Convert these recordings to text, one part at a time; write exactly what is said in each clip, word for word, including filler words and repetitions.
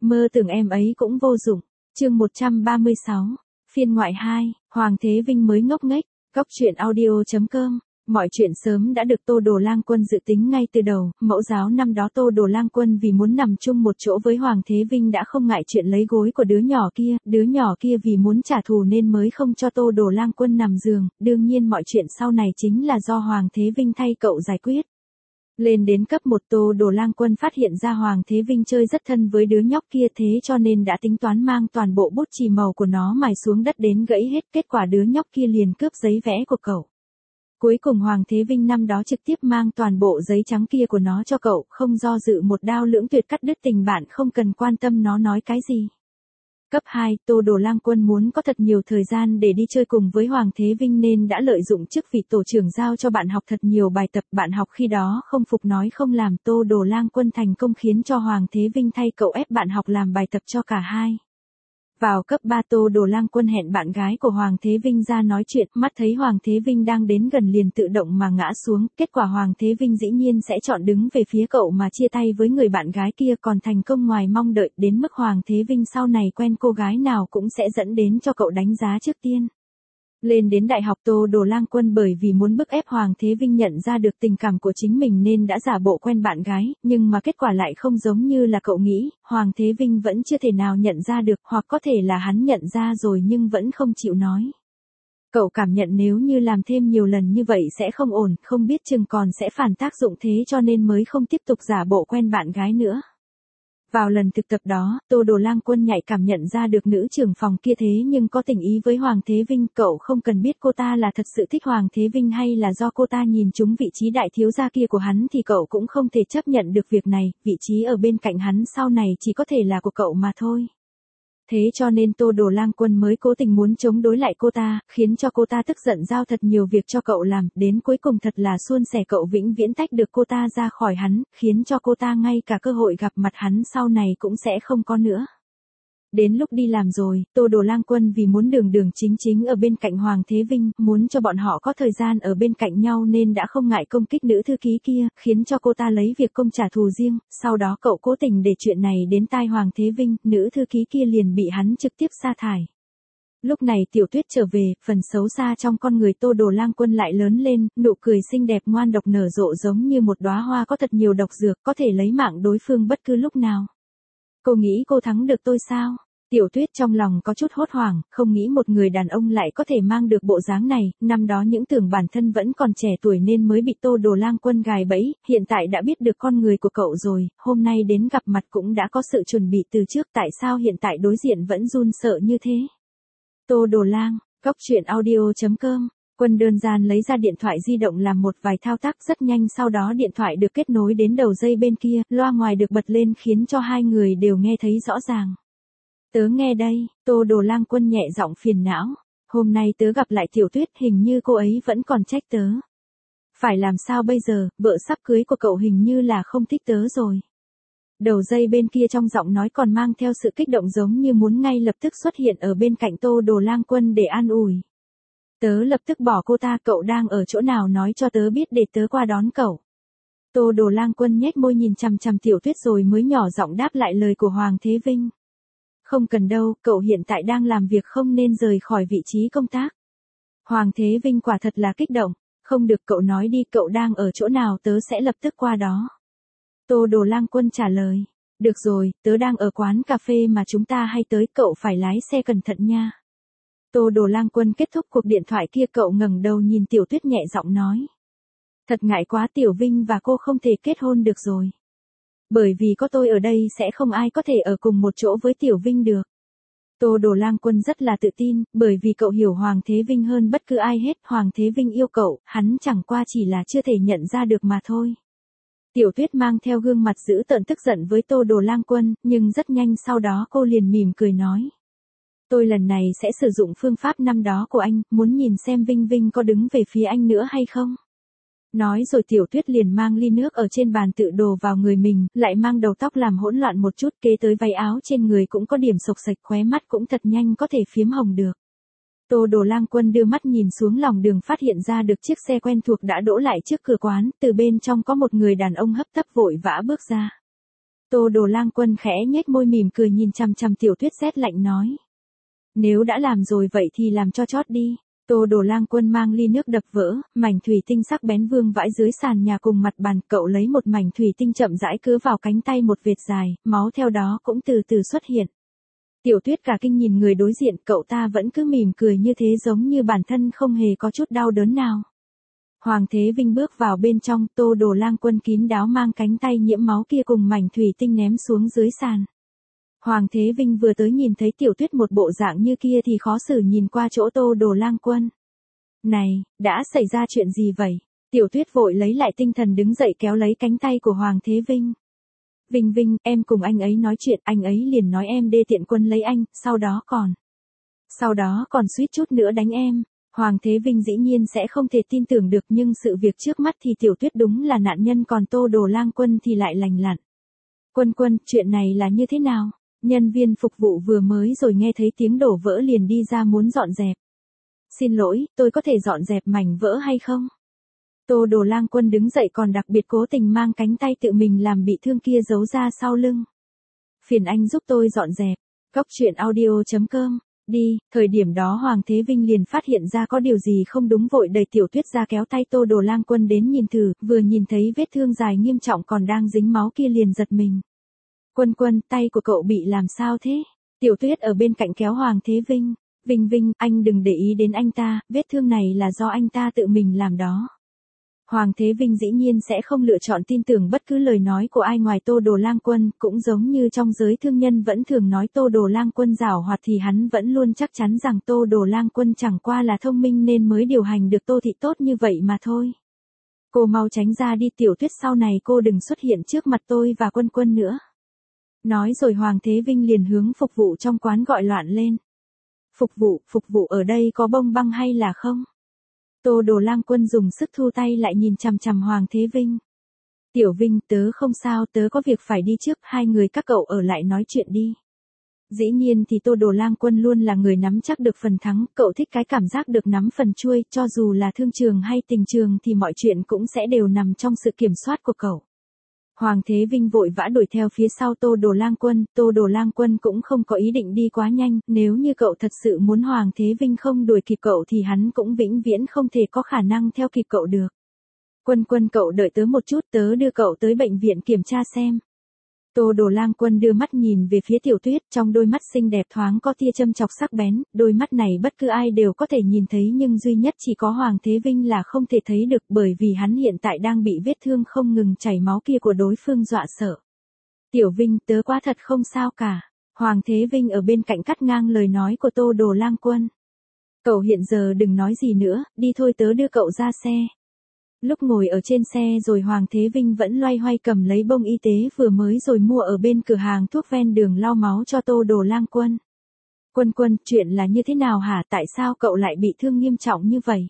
Mơ tưởng em ấy cũng vô dụng. Chương một trăm ba mươi sáu, phiên ngoại hai, Hoàng Thế Vinh mới ngốc nghếch. Góc truyện audio chấm com. Mọi chuyện sớm đã được Tô Đồ Lang Quân dự tính ngay từ đầu, mẫu giáo năm đó Tô Đồ Lang Quân vì muốn nằm chung một chỗ với Hoàng Thế Vinh đã không ngại chuyện lấy gối của đứa nhỏ kia, đứa nhỏ kia vì muốn trả thù nên mới không cho Tô Đồ Lang Quân nằm giường, đương nhiên mọi chuyện sau này chính là do Hoàng Thế Vinh thay cậu giải quyết. Lên đến cấp một Tô Đồ Lang Quân phát hiện ra Hoàng Thế Vinh chơi rất thân với đứa nhóc kia, thế cho nên đã tính toán mang toàn bộ bút chì màu của nó mài xuống đất đến gãy hết, kết quả đứa nhóc kia liền cướp giấy vẽ của cậu. Cuối cùng Hoàng Thế Vinh năm đó trực tiếp mang toàn bộ giấy trắng kia của nó cho cậu, không do dự một đao lưỡng tuyệt cắt đứt tình bạn, không cần quan tâm nó nói cái gì. Cấp hai, Tô Đồ Lang Quân muốn có thật nhiều thời gian để đi chơi cùng với Hoàng Thế Vinh nên đã lợi dụng chức vị tổ trưởng giao cho bạn học thật nhiều bài tập, bạn học khi đó không phục nói không làm, Tô Đồ Lang Quân thành công khiến cho Hoàng Thế Vinh thay cậu ép bạn học làm bài tập cho cả hai. Vào cấp ba Tô Đồ Lang Quân hẹn bạn gái của Hoàng Thế Vinh ra nói chuyện, mắt thấy Hoàng Thế Vinh đang đến gần liền tự động mà ngã xuống, kết quả Hoàng Thế Vinh dĩ nhiên sẽ chọn đứng về phía cậu mà chia tay với người bạn gái kia, còn thành công ngoài mong đợi, đến mức Hoàng Thế Vinh sau này quen cô gái nào cũng sẽ dẫn đến cho cậu đánh giá trước tiên. Lên đến đại học Tô Đồ Lang Quân bởi vì muốn bức ép Hoàng Thế Vinh nhận ra được tình cảm của chính mình nên đã giả bộ quen bạn gái, nhưng mà kết quả lại không giống như là cậu nghĩ, Hoàng Thế Vinh vẫn chưa thể nào nhận ra được, hoặc có thể là hắn nhận ra rồi nhưng vẫn không chịu nói. Cậu cảm nhận nếu như làm thêm nhiều lần như vậy sẽ không ổn, không biết chừng còn sẽ phản tác dụng, thế cho nên mới không tiếp tục giả bộ quen bạn gái nữa. Vào lần thực tập đó, Tô Đồ Lang Quân nhạy cảm nhận ra được nữ trưởng phòng kia thế nhưng có tình ý với Hoàng Thế Vinh, cậu không cần biết cô ta là thật sự thích Hoàng Thế Vinh hay là do cô ta nhìn trúng vị trí đại thiếu gia kia của hắn thì cậu cũng không thể chấp nhận được việc này, vị trí ở bên cạnh hắn sau này chỉ có thể là của cậu mà thôi. Thế cho nên Tô Đồ Lang Quân mới cố tình muốn chống đối lại cô ta, khiến cho cô ta tức giận giao thật nhiều việc cho cậu làm, đến cuối cùng thật là suôn sẻ cậu vĩnh viễn tách được cô ta ra khỏi hắn, khiến cho cô ta ngay cả cơ hội gặp mặt hắn sau này cũng sẽ không có nữa. Đến lúc đi làm rồi, Tô Đồ Lang Quân vì muốn đường đường chính chính ở bên cạnh Hoàng Thế Vinh, muốn cho bọn họ có thời gian ở bên cạnh nhau nên đã không ngại công kích nữ thư ký kia, khiến cho cô ta lấy việc công trả thù riêng, sau đó cậu cố tình để chuyện này đến tai Hoàng Thế Vinh, nữ thư ký kia liền bị hắn trực tiếp sa thải. Lúc này Tiểu Tuyết trở về, phần xấu xa trong con người Tô Đồ Lang Quân lại lớn lên, nụ cười xinh đẹp ngoan độc nở rộ giống như một đóa hoa có thật nhiều độc dược, có thể lấy mạng đối phương bất cứ lúc nào. Cô nghĩ cô thắng được tôi sao? Tiểu Tuyết trong lòng có chút hốt hoảng, không nghĩ một người đàn ông lại có thể mang được bộ dáng này, năm đó những tưởng bản thân vẫn còn trẻ tuổi nên mới bị Tô Đồ Lang Quân gài bẫy, hiện tại đã biết được con người của cậu rồi, hôm nay đến gặp mặt cũng đã có sự chuẩn bị từ trước, tại sao hiện tại đối diện vẫn run sợ như thế? Tô Đồ Lang, góc truyện audio chấm com. Quân đơn giản lấy ra điện thoại di động làm một vài thao tác rất nhanh, sau đó điện thoại được kết nối đến đầu dây bên kia, loa ngoài được bật lên khiến cho hai người đều nghe thấy rõ ràng. Tớ nghe đây, Tô Đồ Lang Quân nhẹ giọng phiền não. Hôm nay tớ gặp lại Tiểu Tuyết, hình như cô ấy vẫn còn trách tớ. Phải làm sao bây giờ, vợ sắp cưới của cậu hình như là không thích tớ rồi. Đầu dây bên kia trong giọng nói còn mang theo sự kích động giống như muốn ngay lập tức xuất hiện ở bên cạnh Tô Đồ Lang Quân để an ủi. Tớ lập tức bỏ cô ta, cậu đang ở chỗ nào nói cho tớ biết để tớ qua đón cậu. Tô Đồ Lang Quân nhếch môi nhìn chằm chằm Tiểu Tuyết rồi mới nhỏ giọng đáp lại lời của Hoàng Thế Vinh. Không cần đâu, cậu hiện tại đang làm việc không nên rời khỏi vị trí công tác. Hoàng Thế Vinh quả thật là kích động, không được, cậu nói đi, cậu đang ở chỗ nào tớ sẽ lập tức qua đó. Tô Đồ Lang Quân trả lời, được rồi, tớ đang ở quán cà phê mà chúng ta hay tới, cậu phải lái xe cẩn thận nha. Tô Đồ Lang Quân kết thúc cuộc điện thoại kia, cậu ngẩng đầu nhìn Tiểu Tuyết nhẹ giọng nói. Thật ngại quá, Tiểu Vinh và cô không thể kết hôn được rồi. Bởi vì có tôi ở đây sẽ không ai có thể ở cùng một chỗ với Tiểu Vinh được. Tô Đồ Lang Quân rất là tự tin, bởi vì cậu hiểu Hoàng Thế Vinh hơn bất cứ ai hết, Hoàng Thế Vinh yêu cậu, hắn chẳng qua chỉ là chưa thể nhận ra được mà thôi. Tiểu Tuyết mang theo gương mặt dữ tợn tức giận với Tô Đồ Lang Quân, nhưng rất nhanh sau đó cô liền mỉm cười nói. Tôi lần này sẽ sử dụng phương pháp năm đó của anh, muốn nhìn xem Vinh Vinh có đứng về phía anh nữa hay không. Nói rồi Tiểu Tuyết liền mang ly nước ở trên bàn tự đổ vào người mình, lại mang đầu tóc làm hỗn loạn một chút, kế tới váy áo trên người cũng có điểm sộc sạch, khóe mắt cũng thật nhanh có thể phiếm hồng được. Tô Đồ Lang Quân đưa mắt nhìn xuống lòng đường, phát hiện ra được chiếc xe quen thuộc đã đỗ lại trước cửa quán, từ bên trong có một người đàn ông hấp tấp vội vã bước ra. Tô Đồ Lang Quân khẽ nhếch môi mỉm cười nhìn chằm chằm Tiểu Tuyết rét lạnh nói. Nếu đã làm rồi vậy thì làm cho chót đi. Tô Đồ Lang Quân mang ly nước đập vỡ, mảnh thủy tinh sắc bén vương vãi dưới sàn nhà cùng mặt bàn, cậu lấy một mảnh thủy tinh chậm rãi cứ vào cánh tay một vệt dài, máu theo đó cũng từ từ xuất hiện. Tiểu Tuyết cả kinh nhìn người đối diện, cậu ta vẫn cứ mỉm cười như thế giống như bản thân không hề có chút đau đớn nào. Hoàng Thế Vinh bước vào bên trong, Tô Đồ Lang Quân kín đáo mang cánh tay nhiễm máu kia cùng mảnh thủy tinh ném xuống dưới sàn. Hoàng Thế Vinh vừa tới nhìn thấy Tiểu Tuyết một bộ dạng như kia thì khó xử nhìn qua chỗ Tô Đồ Lang Quân. Này, đã xảy ra chuyện gì vậy? Tiểu Tuyết vội lấy lại tinh thần đứng dậy kéo lấy cánh tay của Hoàng Thế Vinh. Vinh Vinh, em cùng anh ấy nói chuyện, anh ấy liền nói em đê tiện quân lấy anh, sau đó còn. Sau đó còn suýt chút nữa đánh em. Hoàng Thế Vinh dĩ nhiên sẽ không thể tin tưởng được nhưng sự việc trước mắt thì Tiểu Tuyết đúng là nạn nhân còn Tô Đồ Lang Quân thì lại lành lặn. Quân Quân, chuyện này là như thế nào? Nhân viên phục vụ vừa mới rồi nghe thấy tiếng đổ vỡ liền đi ra muốn dọn dẹp. Xin lỗi, tôi có thể dọn dẹp mảnh vỡ hay không? Tô Đồ Lang Quân đứng dậy còn đặc biệt cố tình mang cánh tay tự mình làm bị thương kia giấu ra sau lưng. Phiền anh giúp tôi dọn dẹp. Góc truyện audio chấm com. Đi, thời điểm đó Hoàng Thế Vinh liền phát hiện ra có điều gì không đúng vội đẩy Tiểu Tuyết ra kéo tay Tô Đồ Lang Quân đến nhìn thử, vừa nhìn thấy vết thương dài nghiêm trọng còn đang dính máu kia liền giật mình. Quân Quân, tay của cậu bị làm sao thế? Tiểu Tuyết ở bên cạnh kéo Hoàng Thế Vinh. Vinh Vinh, anh đừng để ý đến anh ta, vết thương này là do anh ta tự mình làm đó. Hoàng Thế Vinh dĩ nhiên sẽ không lựa chọn tin tưởng bất cứ lời nói của ai ngoài Tô Đồ Lang Quân, cũng giống như trong giới thương nhân vẫn thường nói Tô Đồ Lang Quân giảo hoạt thì hắn vẫn luôn chắc chắn rằng Tô Đồ Lang Quân chẳng qua là thông minh nên mới điều hành được Tô thị tốt như vậy mà thôi. Cô mau tránh ra đi Tiểu Tuyết, sau này cô đừng xuất hiện trước mặt tôi và Quân Quân nữa. Nói rồi Hoàng Thế Vinh liền hướng phục vụ trong quán gọi loạn lên. Phục vụ, phục vụ ở đây có bông băng hay là không? Tô Đồ Lang Quân dùng sức thu tay lại nhìn chằm chằm Hoàng Thế Vinh. Tiểu Vinh, tớ không sao, tớ có việc phải đi trước, hai người các cậu ở lại nói chuyện đi. Dĩ nhiên thì Tô Đồ Lang Quân luôn là người nắm chắc được phần thắng, cậu thích cái cảm giác được nắm phần chuôi, cho dù là thương trường hay tình trường thì mọi chuyện cũng sẽ đều nằm trong sự kiểm soát của cậu. Hoàng Thế Vinh vội vã đuổi theo phía sau Tô Đồ Lang Quân, Tô Đồ Lang Quân cũng không có ý định đi quá nhanh, nếu như cậu thật sự muốn Hoàng Thế Vinh không đuổi kịp cậu thì hắn cũng vĩnh viễn không thể có khả năng theo kịp cậu được. Quân Quân, cậu đợi tớ một chút, tớ đưa cậu tới bệnh viện kiểm tra xem. Tô Đồ Lang Quân đưa mắt nhìn về phía Tiểu Tuyết, trong đôi mắt xinh đẹp thoáng có tia châm chọc sắc bén, đôi mắt này bất cứ ai đều có thể nhìn thấy nhưng duy nhất chỉ có Hoàng Thế Vinh là không thể thấy được bởi vì hắn hiện tại đang bị vết thương không ngừng chảy máu kia của đối phương dọa sợ. Tiểu Vinh, tớ quá thật không sao cả. Hoàng Thế Vinh ở bên cạnh cắt ngang lời nói của Tô Đồ Lang Quân. Cậu hiện giờ đừng nói gì nữa, đi thôi tớ đưa cậu ra xe. Lúc ngồi ở trên xe rồi Hoàng Thế Vinh vẫn loay hoay cầm lấy bông y tế vừa mới rồi mua ở bên cửa hàng thuốc ven đường lau máu cho Tô Đồ Lang Quân. Quân Quân, chuyện là như thế nào hả, tại sao cậu lại bị thương nghiêm trọng như vậy?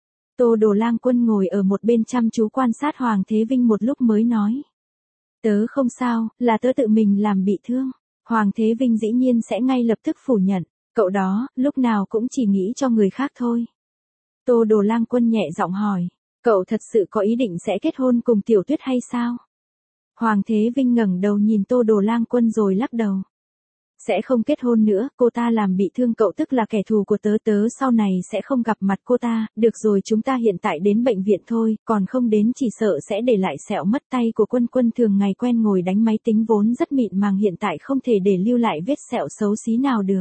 Tô Đồ Lang Quân ngồi ở một bên chăm chú quan sát Hoàng Thế Vinh một lúc mới nói. Tớ không sao, là tớ tự mình làm bị thương. Hoàng Thế Vinh dĩ nhiên sẽ ngay lập tức phủ nhận, cậu đó, lúc nào cũng chỉ nghĩ cho người khác thôi. Tô Đồ Lang Quân nhẹ giọng hỏi. Cậu thật sự có ý định sẽ kết hôn cùng Tiểu Tuyết hay sao? Hoàng Thế Vinh ngẩng đầu nhìn Tô Đồ Lang Quân rồi lắc đầu. Sẽ không kết hôn nữa, cô ta làm bị thương cậu tức là kẻ thù của tớ, tớ sau này sẽ không gặp mặt cô ta, được rồi chúng ta hiện tại đến bệnh viện thôi, còn không đến chỉ sợ sẽ để lại sẹo mất tay của Quân Quân thường ngày quen ngồi đánh máy tính vốn rất mịn màng hiện tại không thể để lưu lại vết sẹo xấu xí nào được.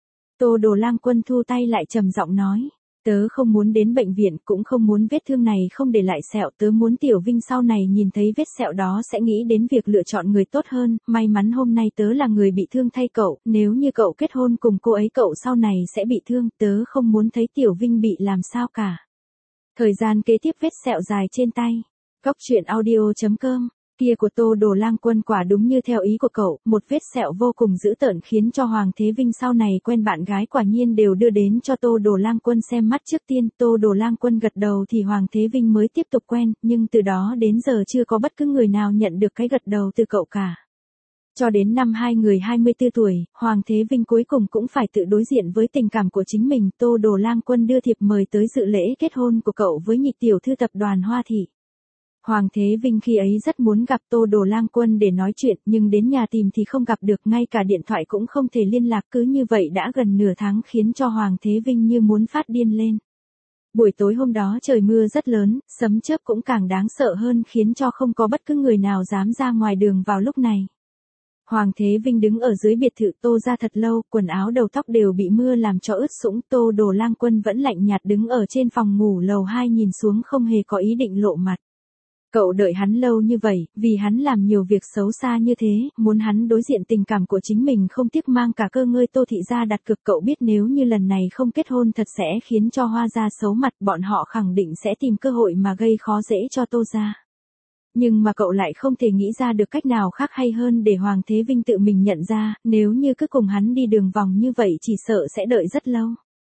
Tô Đồ Lang Quân thu tay lại trầm giọng nói. Tớ không muốn đến bệnh viện, cũng không muốn vết thương này không để lại sẹo, tớ muốn Tiểu Vinh sau này nhìn thấy vết sẹo đó sẽ nghĩ đến việc lựa chọn người tốt hơn, may mắn hôm nay tớ là người bị thương thay cậu, nếu như cậu kết hôn cùng cô ấy cậu sau này sẽ bị thương, tớ không muốn thấy Tiểu Vinh bị làm sao cả. Thời gian kế tiếp vết sẹo dài trên tay. Góc truyện audio chấm com. Kia của Tô Đồ Lang Quân quả đúng như theo ý của cậu, một vết sẹo vô cùng dữ tợn khiến cho Hoàng Thế Vinh sau này quen bạn gái quả nhiên đều đưa đến cho Tô Đồ Lang Quân xem mắt trước tiên, Tô Đồ Lang Quân gật đầu thì Hoàng Thế Vinh mới tiếp tục quen, nhưng từ đó đến giờ chưa có bất cứ người nào nhận được cái gật đầu từ cậu cả. Cho đến năm hai người hai mươi tư tuổi, Hoàng Thế Vinh cuối cùng cũng phải tự đối diện với tình cảm của chính mình, Tô Đồ Lang Quân đưa thiệp mời tới dự lễ kết hôn của cậu với nhị tiểu thư tập đoàn Hoa Thị. Hoàng Thế Vinh khi ấy rất muốn gặp Tô Đồ Lang Quân để nói chuyện, nhưng đến nhà tìm thì không gặp được, ngay cả điện thoại cũng không thể liên lạc, cứ như vậy đã gần nửa tháng khiến cho Hoàng Thế Vinh như muốn phát điên lên. Buổi tối hôm đó trời mưa rất lớn, sấm chớp cũng càng đáng sợ hơn khiến cho không có bất cứ người nào dám ra ngoài đường vào lúc này. Hoàng Thế Vinh đứng ở dưới biệt thự Tô ra thật lâu, quần áo đầu tóc đều bị mưa làm cho ướt sũng. Tô Đồ Lang Quân vẫn lạnh nhạt đứng ở trên phòng ngủ lầu hai nhìn xuống, không hề có ý định lộ mặt. Cậu đợi hắn lâu như vậy, vì hắn làm nhiều việc xấu xa như thế, muốn hắn đối diện tình cảm của chính mình, không tiếc mang cả cơ ngơi Tô thị gia đặt cược. Cậu biết nếu như lần này không kết hôn thật sẽ khiến cho Hoa gia xấu mặt, bọn họ khẳng định sẽ tìm cơ hội mà gây khó dễ cho Tô gia. Nhưng mà cậu lại không thể nghĩ ra được cách nào khác hay hơn để Hoàng Thế Vinh tự mình nhận ra, nếu như cứ cùng hắn đi đường vòng như vậy chỉ sợ sẽ đợi rất lâu.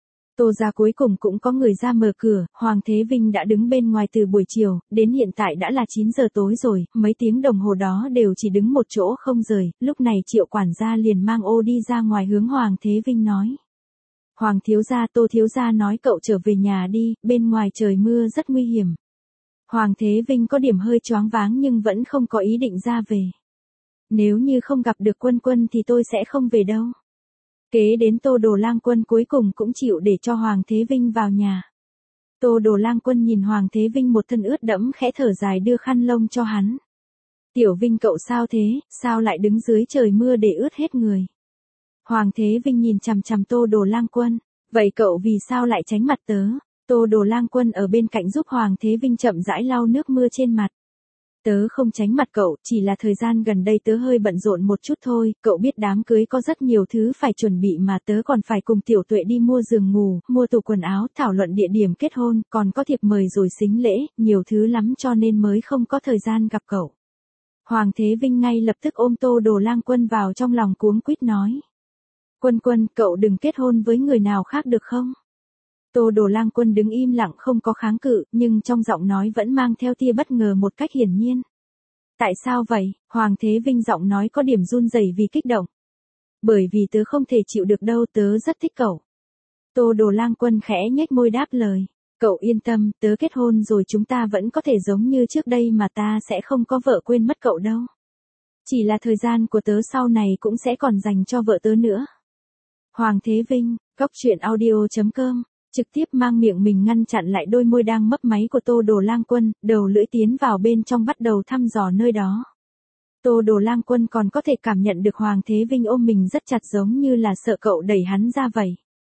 Tô gia cuối cùng cũng có người ra mở cửa, Hoàng Thế Vinh đã đứng bên ngoài từ buổi chiều, đến hiện tại đã là chín giờ tối rồi, mấy tiếng đồng hồ đó đều chỉ đứng một chỗ không rời. Lúc này Triệu quản gia liền mang ô đi ra ngoài hướng Hoàng Thế Vinh nói. Hoàng thiếu gia, Tô thiếu gia nói cậu trở về nhà đi, bên ngoài trời mưa rất nguy hiểm. Hoàng Thế Vinh có điểm hơi choáng váng nhưng vẫn không có ý định ra về. Nếu như không gặp được Quân Quân thì tôi sẽ không về đâu. Kế đến Tô Đồ Lang Quân cuối cùng cũng chịu để cho Hoàng Thế Vinh vào nhà. Tô Đồ Lang Quân nhìn Hoàng Thế Vinh một thân ướt đẫm khẽ thở dài đưa khăn lông cho hắn. Tiểu Vinh cậu sao thế, sao lại đứng dưới trời mưa để ướt hết người. Hoàng Thế Vinh nhìn chằm chằm Tô Đồ Lang Quân, vậy cậu vì sao lại tránh mặt tớ? Tô Đồ Lang Quân ở bên cạnh giúp Hoàng Thế Vinh chậm rãi lau nước mưa trên mặt. Tớ không tránh mặt cậu, chỉ là thời gian gần đây tớ hơi bận rộn một chút thôi, cậu biết đám cưới có rất nhiều thứ phải chuẩn bị mà, tớ còn phải cùng Tiểu Tuệ đi mua giường ngủ, mua tủ quần áo, thảo luận địa điểm kết hôn, còn có thiệp mời rồi sính lễ, nhiều thứ lắm cho nên mới không có thời gian gặp cậu. Hoàng Thế Vinh ngay lập tức ôm Tô Đồ Lang Quân vào trong lòng cuống quýt nói. Quân Quân, cậu đừng kết hôn với người nào khác được không? Tô Đồ Lang Quân đứng im lặng không có kháng cự, nhưng trong giọng nói vẫn mang theo tia bất ngờ một cách hiển nhiên. Tại sao vậy? Hoàng Thế Vinh giọng nói có điểm run rẩy vì kích động. Bởi vì tớ không thể chịu được đâu, tớ rất thích cậu. Tô Đồ Lang Quân khẽ nhếch môi đáp lời. Cậu yên tâm, tớ kết hôn rồi chúng ta vẫn có thể giống như trước đây mà, ta sẽ không có vợ quên mất cậu đâu. Chỉ là thời gian của tớ sau này cũng sẽ còn dành cho vợ tớ nữa. Hoàng Thế Vinh, góc truyện audio chấm com trực tiếp mang miệng mình ngăn chặn lại đôi môi đang mấp máy của Tô Đồ Lang Quân, đầu lưỡi tiến vào bên trong bắt đầu thăm dò nơi đó. Tô Đồ Lang Quân còn có thể cảm nhận được Hoàng Thế Vinh ôm mình rất chặt giống như là sợ cậu đẩy hắn ra vậy.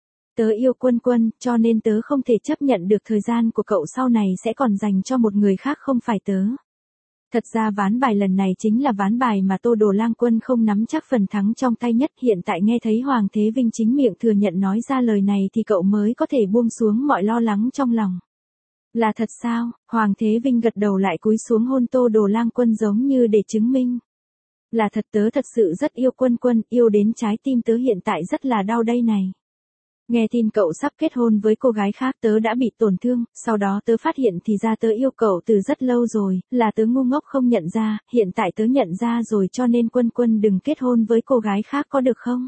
Tớ yêu Quân Quân, cho nên tớ không thể chấp nhận được thời gian của cậu sau này sẽ còn dành cho một người khác không phải tớ. Thật ra ván bài lần này chính là ván bài mà Tô Đồ Lang Quân không nắm chắc phần thắng trong tay nhất, hiện tại nghe thấy Hoàng Thế Vinh chính miệng thừa nhận nói ra lời này thì cậu mới có thể buông xuống mọi lo lắng trong lòng. Là thật sao? Hoàng Thế Vinh gật đầu lại cúi xuống hôn Tô Đồ Lang Quân giống như để chứng minh. Là thật, tớ thật sự rất yêu Quân Quân, yêu đến trái tim tớ hiện tại rất là đau đây này. Nghe tin cậu sắp kết hôn với cô gái khác tớ đã bị tổn thương, sau đó tớ phát hiện thì ra tớ yêu cậu từ rất lâu rồi, là tớ ngu ngốc không nhận ra, hiện tại tớ nhận ra rồi cho nên Quân Quân đừng kết hôn với cô gái khác có được không?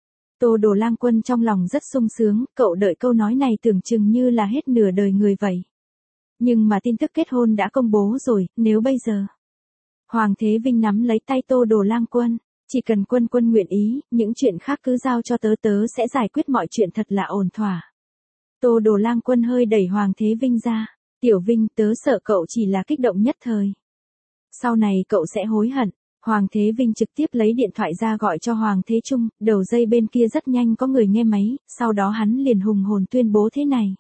Tô Đồ Lang Quân trong lòng rất sung sướng, cậu đợi câu nói này tưởng chừng như là hết nửa đời người vậy. Nhưng mà tin tức kết hôn đã công bố rồi, nếu bây giờ... Hoàng Thế Vinh nắm lấy tay Tô Đồ Lang Quân. Chỉ cần Quân Quân nguyện ý, những chuyện khác cứ giao cho tớ, tớ sẽ giải quyết mọi chuyện thật là ổn thỏa. Tô Đồ Lang Quân hơi đẩy Hoàng Thế Vinh ra. Tiểu Vinh, tớ sợ cậu chỉ là kích động nhất thời. Sau này cậu sẽ hối hận. Hoàng Thế Vinh trực tiếp lấy điện thoại ra gọi cho Hoàng Thế Trung, đầu dây bên kia rất nhanh có người nghe máy, sau đó hắn liền hùng hồn tuyên bố thế này.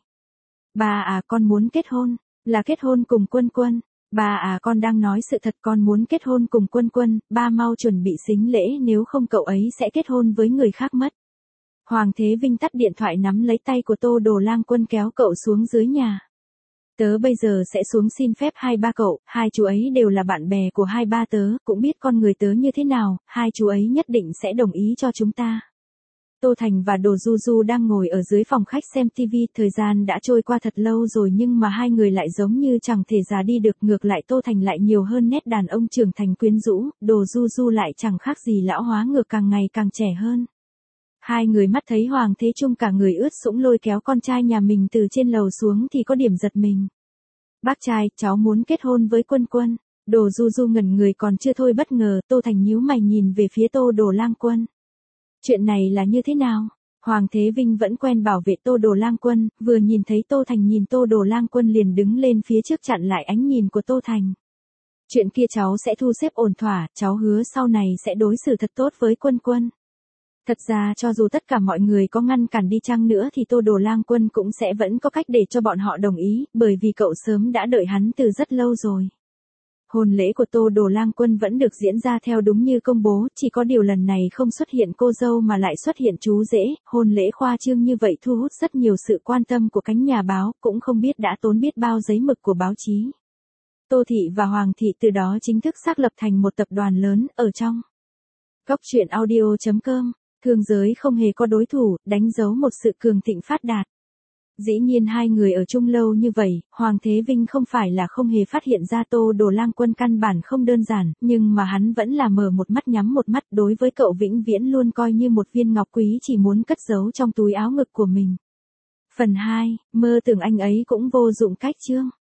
Bà à, con muốn kết hôn, là kết hôn cùng Quân Quân. Ba à, con đang nói sự thật, con muốn kết hôn cùng Quân Quân, ba mau chuẩn bị sính lễ nếu không cậu ấy sẽ kết hôn với người khác mất. Hoàng Thế Vinh tắt điện thoại nắm lấy tay của Tô Đồ Lang Quân kéo cậu xuống dưới nhà. Tớ bây giờ sẽ xuống xin phép hai ba cậu, hai chú ấy đều là bạn bè của hai ba tớ, cũng biết con người tớ như thế nào, hai chú ấy nhất định sẽ đồng ý cho chúng ta. Tô Thành và Đồ Du Du đang ngồi ở dưới phòng khách xem tivi, thời gian đã trôi qua thật lâu rồi nhưng mà hai người lại giống như chẳng thể già đi được, ngược lại Tô Thành lại nhiều hơn nét đàn ông trưởng thành quyến rũ, Đồ Du Du lại chẳng khác gì lão hóa ngược càng ngày càng trẻ hơn. Hai người mắt thấy Hoàng Thế Trung cả người ướt sũng lôi kéo con trai nhà mình từ trên lầu xuống thì có điểm giật mình. Bác trai, cháu muốn kết hôn với Quân Quân. Đồ Du Du ngẩn người còn chưa thôi bất ngờ, Tô Thành nhíu mày nhìn về phía Tô Đồ Lang Quân. Chuyện này là như thế nào? Hoàng Thế Vinh vẫn quen bảo vệ Tô Đồ Lang Quân, vừa nhìn thấy Tô Thành nhìn Tô Đồ Lang Quân liền đứng lên phía trước chặn lại ánh nhìn của Tô Thành. Chuyện kia cháu sẽ thu xếp ổn thỏa, cháu hứa sau này sẽ đối xử thật tốt với Quân Quân. Thật ra cho dù tất cả mọi người có ngăn cản đi chăng nữa thì Tô Đồ Lang Quân cũng sẽ vẫn có cách để cho bọn họ đồng ý, bởi vì cậu sớm đã đợi hắn từ rất lâu rồi. Hôn lễ của Tô Đồ Lang Quân vẫn được diễn ra theo đúng như công bố, chỉ có điều lần này không xuất hiện cô dâu mà lại xuất hiện chú rể, hôn lễ khoa trương như vậy thu hút rất nhiều sự quan tâm của cánh nhà báo, cũng không biết đã tốn biết bao giấy mực của báo chí. Tô Thị và Hoàng Thị từ đó chính thức xác lập thành một tập đoàn lớn, ở trong Cốc truyện audio chấm com, thương giới không hề có đối thủ, đánh dấu một sự cường thịnh phát đạt. Dĩ nhiên hai người ở chung lâu như vậy, Hoàng Thế Vinh không phải là không hề phát hiện ra Tô Đồ Lang Quân căn bản không đơn giản, nhưng mà hắn vẫn là mở một mắt nhắm một mắt, đối với cậu vĩnh viễn luôn coi như một viên ngọc quý chỉ muốn cất giấu trong túi áo ngực của mình. Phần hai, mơ tưởng anh ấy cũng vô dụng cách chương.